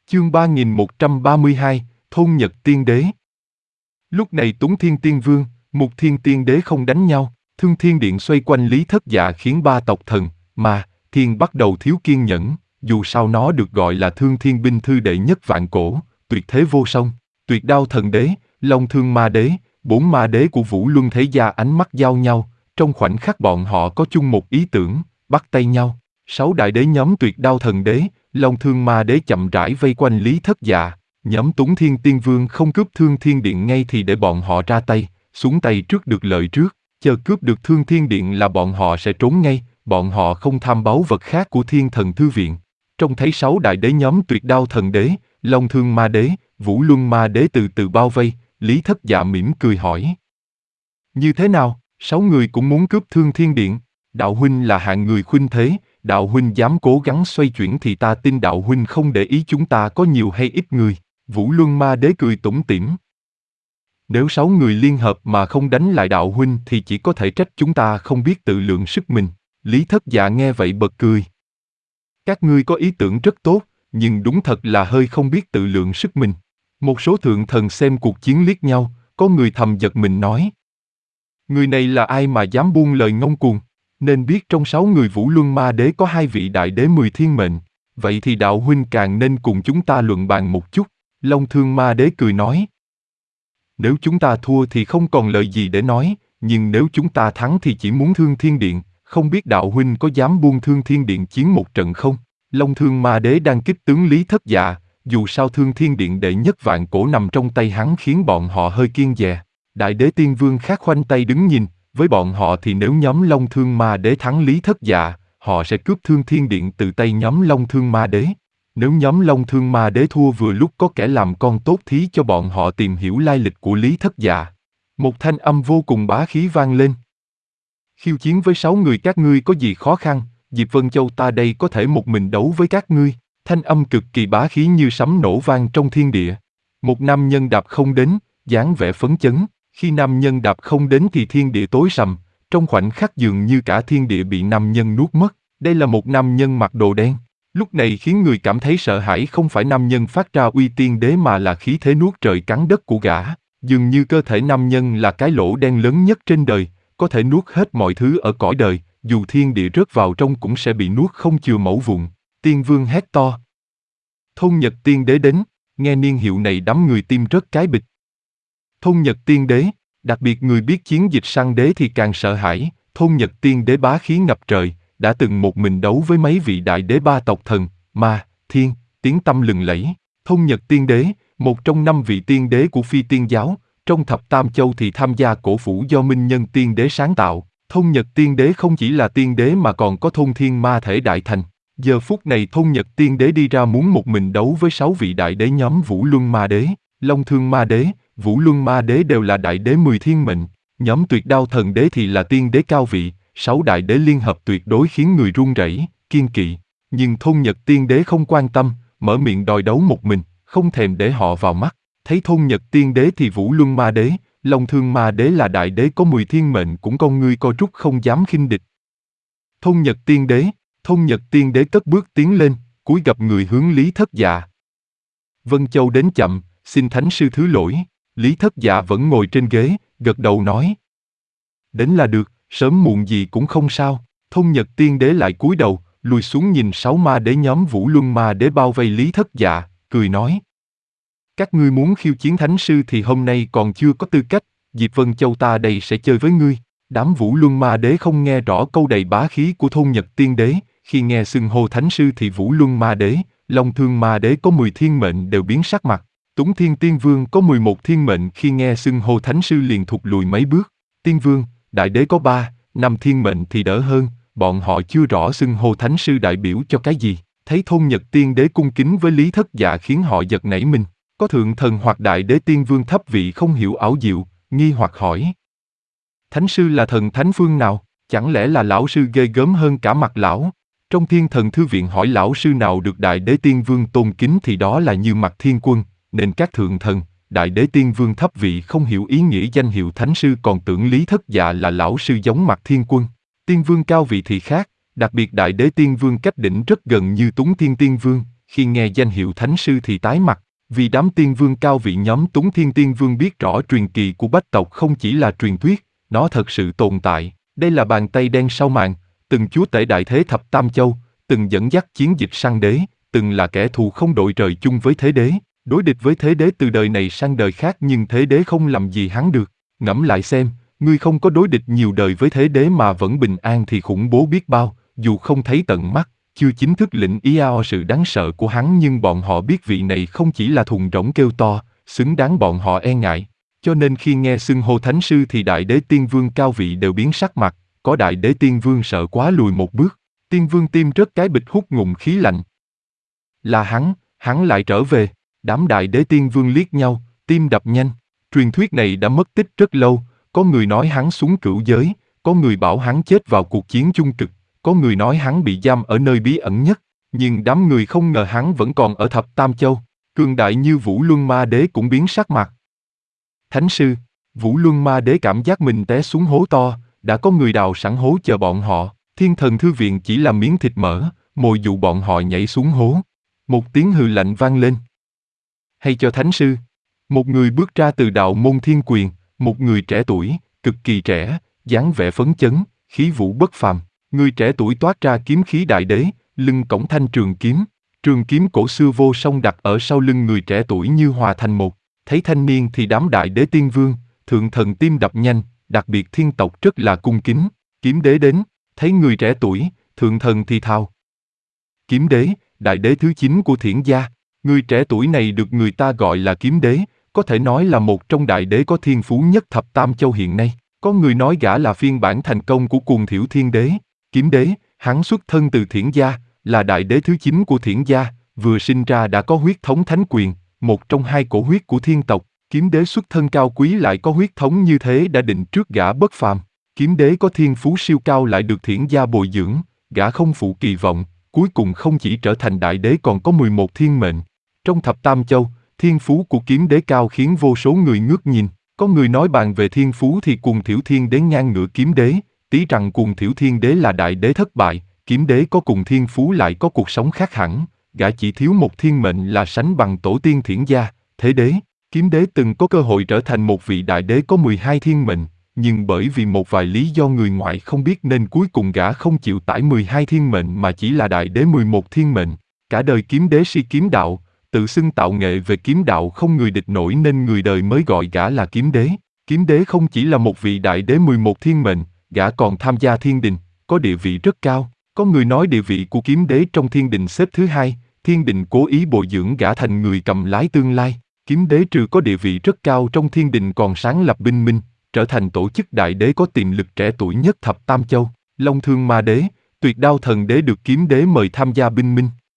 Chương 3132, Thôn Nhật Tiên Đế. Lúc này Tuấn Thiên Tiên Vương, Mục Thiên Tiên Đế không đánh nhau, Thương Thiên Điện xoay quanh Lý Thất Dạ khiến ba tộc thần, mà, Thiên bắt đầu thiếu kiên nhẫn, dù sao nó được gọi là Thương Thiên binh thư đệ nhất vạn cổ, tuyệt thế vô song, Tuyệt Đao Thần Đế, Long Thương Ma Đế, bốn ma đế của Vũ Luân Thế Gia ánh mắt giao nhau, trong khoảnh khắc bọn họ có chung một ý tưởng, bắt tay nhau. Sáu đại đế nhóm Tuyệt Đao Thần Đế, Long Thương Ma Đế chậm rãi vây quanh Lý Thất Dạ, nhóm Tuấn Thiên Tiên Vương không cướp Thương Thiên Điện ngay thì để bọn họ ra tay, xuống tay trước được lợi trước, chờ cướp được Thương Thiên Điện là bọn họ sẽ trốn ngay, bọn họ không tham báu vật khác của Thiên Thần Thư Viện. Trông thấy sáu đại đế nhóm Tuyệt Đao Thần Đế, Long Thương Ma Đế, Vũ Luân Ma Đế từ từ bao vây, Lý Thất Dạ mỉm cười hỏi. Như thế nào, sáu người cũng muốn cướp Thương Thiên Điện? Đạo huynh là hạng người khuynh thế, đạo huynh dám cố gắng xoay chuyển thì ta tin đạo huynh không để ý chúng ta có nhiều hay ít người. Vũ Luân Ma Đế cười tủm tỉm. Nếu sáu người liên hợp mà không đánh lại đạo huynh thì chỉ có thể trách chúng ta không biết tự lượng sức mình. Lý Thất Dạ nghe vậy bật cười. Các ngươi có ý tưởng rất tốt, nhưng đúng thật là hơi không biết tự lượng sức mình. Một số thượng thần xem cuộc chiến liếc nhau, có người thầm giật mình nói. Người này là ai mà dám buông lời ngông cuồng? Nên biết trong sáu người Vũ Luân Ma Đế có hai vị đại đế 10 thiên mệnh, vậy thì đạo huynh càng nên cùng chúng ta luận bàn một chút. Long Thương Ma Đế cười nói. Nếu chúng ta thua thì không còn lời gì để nói, nhưng nếu chúng ta thắng thì chỉ muốn Thương Thiên Điện, không biết đạo huynh có dám buông Thương Thiên Điện chiến một trận không? Long Thương Ma Đế đang kích tướng Lý Thất Dạ, dù sao Thương Thiên Điện đệ nhất vạn cổ nằm trong tay hắn khiến bọn họ hơi kiêng dè. Đại đế Tiên Vương khác khoanh tay đứng nhìn, với bọn họ thì nếu nhóm Long Thương Ma Đế thắng Lý Thất Dạ, họ sẽ cướp Thương Thiên Điện từ tay nhóm Long Thương Ma Đế. Nếu nhóm Long Thương Ma Đế thua vừa lúc có kẻ làm con tốt thí cho bọn họ tìm hiểu lai lịch của Lý Thất Dạ. Một thanh âm vô cùng bá khí vang lên. Khiêu chiến với sáu người các ngươi có gì khó khăn, Diệp Vân Châu ta đây có thể một mình đấu với các ngươi. Thanh âm cực kỳ bá khí như sấm nổ vang trong thiên địa. Một nam nhân đạp không đến, dáng vẻ phấn chấn. Khi nam nhân đạp không đến thì thiên địa tối sầm, trong khoảnh khắc dường như cả thiên địa bị nam nhân nuốt mất. Đây là một nam nhân mặc đồ đen. Lúc này khiến người cảm thấy sợ hãi không phải nam nhân phát ra uy tiên đế mà là khí thế nuốt trời cắn đất của gã. Dường như cơ thể nam nhân là cái lỗ đen lớn nhất trên đời, có thể nuốt hết mọi thứ ở cõi đời, dù thiên địa rớt vào trong cũng sẽ bị nuốt không chừa mẩu vụn. Tiên Vương hét to. Thôn Nhật Tiên Đế đến, nghe niên hiệu này đám người tim rớt cái bịch. Thôn Nhật Tiên Đế, đặc biệt người biết chiến dịch săn đế thì càng sợ hãi. Thôn Nhật Tiên Đế bá khí ngập trời, đã từng một mình đấu với mấy vị đại đế ba tộc thần, ma, thiên, tiếng tăm lừng lẫy. Thôn Nhật Tiên Đế, một trong 5 vị tiên đế của Phi Tiên giáo, trong thập tam châu thì tham gia cổ vũ do Minh Nhân Tiên Đế sáng tạo. Thôn Nhật Tiên Đế không chỉ là tiên đế mà còn có thôn thiên ma thể đại thành. Giờ phút này Thôn Nhật Tiên Đế đi ra muốn một mình đấu với 6 vị đại đế nhóm Vũ Luân Ma Đế, Long Thương Ma Đế, Vũ Luân Ma Đế đều là đại đế 10 thiên mệnh, nhóm Tuyệt Đao Thần Đế thì là tiên đế cao vị, 6 đại đế liên hợp tuyệt đối khiến người run rẩy, kiên kỵ. Nhưng Thôn Nhật Tiên Đế không quan tâm, mở miệng đòi đấu một mình, không thèm để họ vào mắt. Thấy Thôn Nhật Tiên Đế thì Vũ Luân Ma Đế, Long Thương Ma Đế là đại đế có 10 thiên mệnh cũng con ngươi co rút không dám khinh địch. Thôn Nhật Tiên Đế cất bước tiến lên, cúi gập người hướng Lý Thất Dạ. Vân Châu đến chậm, xin Thánh Sư thứ lỗi. Lý Thất Dạ vẫn ngồi trên ghế, gật đầu nói. Đến là được, sớm muộn gì cũng không sao. Thôn Nhật Tiên Đế lại cúi đầu, lùi xuống nhìn 6 ma đế nhóm Vũ Luân Ma Đế bao vây Lý Thất Dạ, cười nói. Các ngươi muốn khiêu chiến Thánh Sư thì hôm nay còn chưa có tư cách, Diệp Vân Châu ta đây sẽ chơi với ngươi. Đám Vũ Luân Ma Đế không nghe rõ câu đầy bá khí của Thôn Nhật Tiên Đế, khi nghe xưng hô Thánh Sư thì Vũ Luân Ma Đế, Long Thương Ma Đế có 10 thiên mệnh đều biến sắc mặt. Tuấn Thiên Tiên Vương có 11 thiên mệnh khi nghe xưng hô Thánh Sư liền thụt lùi mấy bước. Tiên Vương, Đại Đế có 3, 5 thiên mệnh thì đỡ hơn, bọn họ chưa rõ xưng hô Thánh Sư đại biểu cho cái gì. Thấy Thôn Nhật Tiên Đế cung kính với Lý Thất Dạ khiến họ giật nảy mình. Có thượng thần hoặc Đại Đế Tiên Vương thấp vị không hiểu ảo diệu, nghi hoặc hỏi. Thánh Sư là thần thánh phương nào, chẳng lẽ là lão sư ghê gớm hơn cả mặt lão? Trong Thiên Thần Thư Viện hỏi lão sư nào được Đại Đế Tiên Vương tôn kính thì đó là Như Mặt Thiên Quân, nên các thượng thần, Đại Đế Tiên Vương thấp vị không hiểu ý nghĩa danh hiệu Thánh Sư còn tưởng Lý Thất Dạ là lão sư giống Mặt Thiên Quân. Tiên Vương cao vị thì khác, đặc biệt Đại Đế Tiên Vương cách đỉnh rất gần như Tuấn Thiên Tiên Vương, khi nghe danh hiệu thánh sư thì tái mặt, vì đám tiên vương cao vị nhóm Túng Thiên Tiên Vương biết rõ truyền kỳ của Bách tộc không chỉ là truyền thuyết, nó thật sự tồn tại. Đây là bàn tay đen sau màn, từng chúa tể đại thế thập tam châu, từng dẫn dắt chiến dịch săn đế, từng là kẻ thù không đội trời chung với thế đế, đối địch với thế đế từ đời này sang đời khác, nhưng thế đế không làm gì hắn được. Ngẫm lại xem, ngươi không có đối địch nhiều đời với thế đế mà vẫn bình an thì khủng bố biết bao, dù không thấy tận mắt, chưa chính thức lĩnh iao sự đáng sợ của hắn, nhưng bọn họ biết vị này không chỉ là thùng rỗng kêu to, xứng đáng bọn họ e ngại. Cho nên khi nghe xưng hô thánh sư thì đại đế tiên vương cao vị đều biến sắc mặt, có đại đế tiên vương sợ quá lùi một bước, tiên vương tim rớt cái bịch hút ngụm khí lạnh. Là hắn lại trở về, đám đại đế tiên vương liếc nhau, tim đập nhanh. Truyền thuyết này đã mất tích rất lâu, có người nói hắn xuống cửu giới, có người bảo hắn chết vào cuộc chiến chung cực, có người nói hắn bị giam ở nơi bí ẩn nhất, nhưng đám người không ngờ hắn vẫn còn ở thập tam châu. Cường đại như Vũ Luân Ma Đế cũng biến sắc mặt. Thánh sư, Vũ Luân Ma Đế cảm giác mình té xuống hố to, đã có người đào sẵn hố chờ bọn họ, Thiên Thần Thư Viện chỉ là miếng thịt mỡ, mồi dụ bọn họ nhảy xuống hố. Một tiếng hừ lạnh vang lên. Hay cho thánh sư. Một người bước ra từ đạo môn Thiên Quyền, một người trẻ tuổi, cực kỳ trẻ, dáng vẻ phấn chấn, khí vũ bất phàm. Người trẻ tuổi toát ra kiếm khí đại đế, lưng cổng thanh trường kiếm cổ xưa vô song đặt ở sau lưng người trẻ tuổi như hòa thành một. Thấy thanh niên thì đám đại đế tiên vương, thượng thần tim đập nhanh, đặc biệt thiên tộc rất là cung kính. Kiếm đế đến, thấy người trẻ tuổi, thượng thần thì thào. Kiếm đế, đại đế thứ 9 của Thiển gia. Người trẻ tuổi này được người ta gọi là kiếm đế, có thể nói là một trong đại đế có thiên phú nhất thập tam châu hiện nay. Có người nói gã là phiên bản thành công của Cuồng Thiểu Thiên Đế. Kiếm đế, hắn xuất thân từ Thiển gia, là đại đế thứ 9 của Thiển gia, vừa sinh ra đã có huyết thống thánh quyền, một trong hai cổ huyết của thiên tộc. Kiếm đế xuất thân cao quý lại có huyết thống như thế đã định trước gã bất phàm. Kiếm đế có thiên phú siêu cao lại được Thiển gia bồi dưỡng, gã không phụ kỳ vọng, cuối cùng không chỉ trở thành đại đế còn có 11 thiên mệnh. Trong thập tam châu, thiên phú của kiếm đế cao khiến vô số người ngước nhìn. Có người nói bàn về thiên phú thì Cuồng Thiểu Thiên Đế ngang ngửa kiếm đế, tí rằng Cuồng Thiểu Thiên Đế là đại đế thất bại, kiếm đế có cùng thiên phú lại có cuộc sống khác hẳn, gã chỉ thiếu một thiên mệnh là sánh bằng tổ tiên Thiển gia, thế đế. Kiếm đế từng có cơ hội trở thành một vị đại đế có 12 thiên mệnh, nhưng bởi vì một vài lý do người ngoại không biết nên cuối cùng gã không chịu tải 12 thiên mệnh mà chỉ là đại đế 11 thiên mệnh. Cả đời kiếm đế si kiếm đạo, tự xưng tạo nghệ về kiếm đạo không người địch nổi nên người đời mới gọi gã là kiếm đế. Kiếm đế không chỉ là một vị đại đế 11 thiên mệnh, gã còn tham gia thiên đình, có địa vị rất cao. Có người nói địa vị của kiếm đế trong thiên đình xếp thứ 2, thiên đình cố ý bồi dưỡng gã thành người cầm lái tương lai. Kiếm đế trừ có địa vị rất cao trong thiên đình còn sáng lập binh minh, trở thành tổ chức đại đế có tiềm lực trẻ tuổi nhất thập tam châu. Long Thương Ma Đế, Tuyệt Đao Thần Đế được kiếm đế mời tham gia binh minh.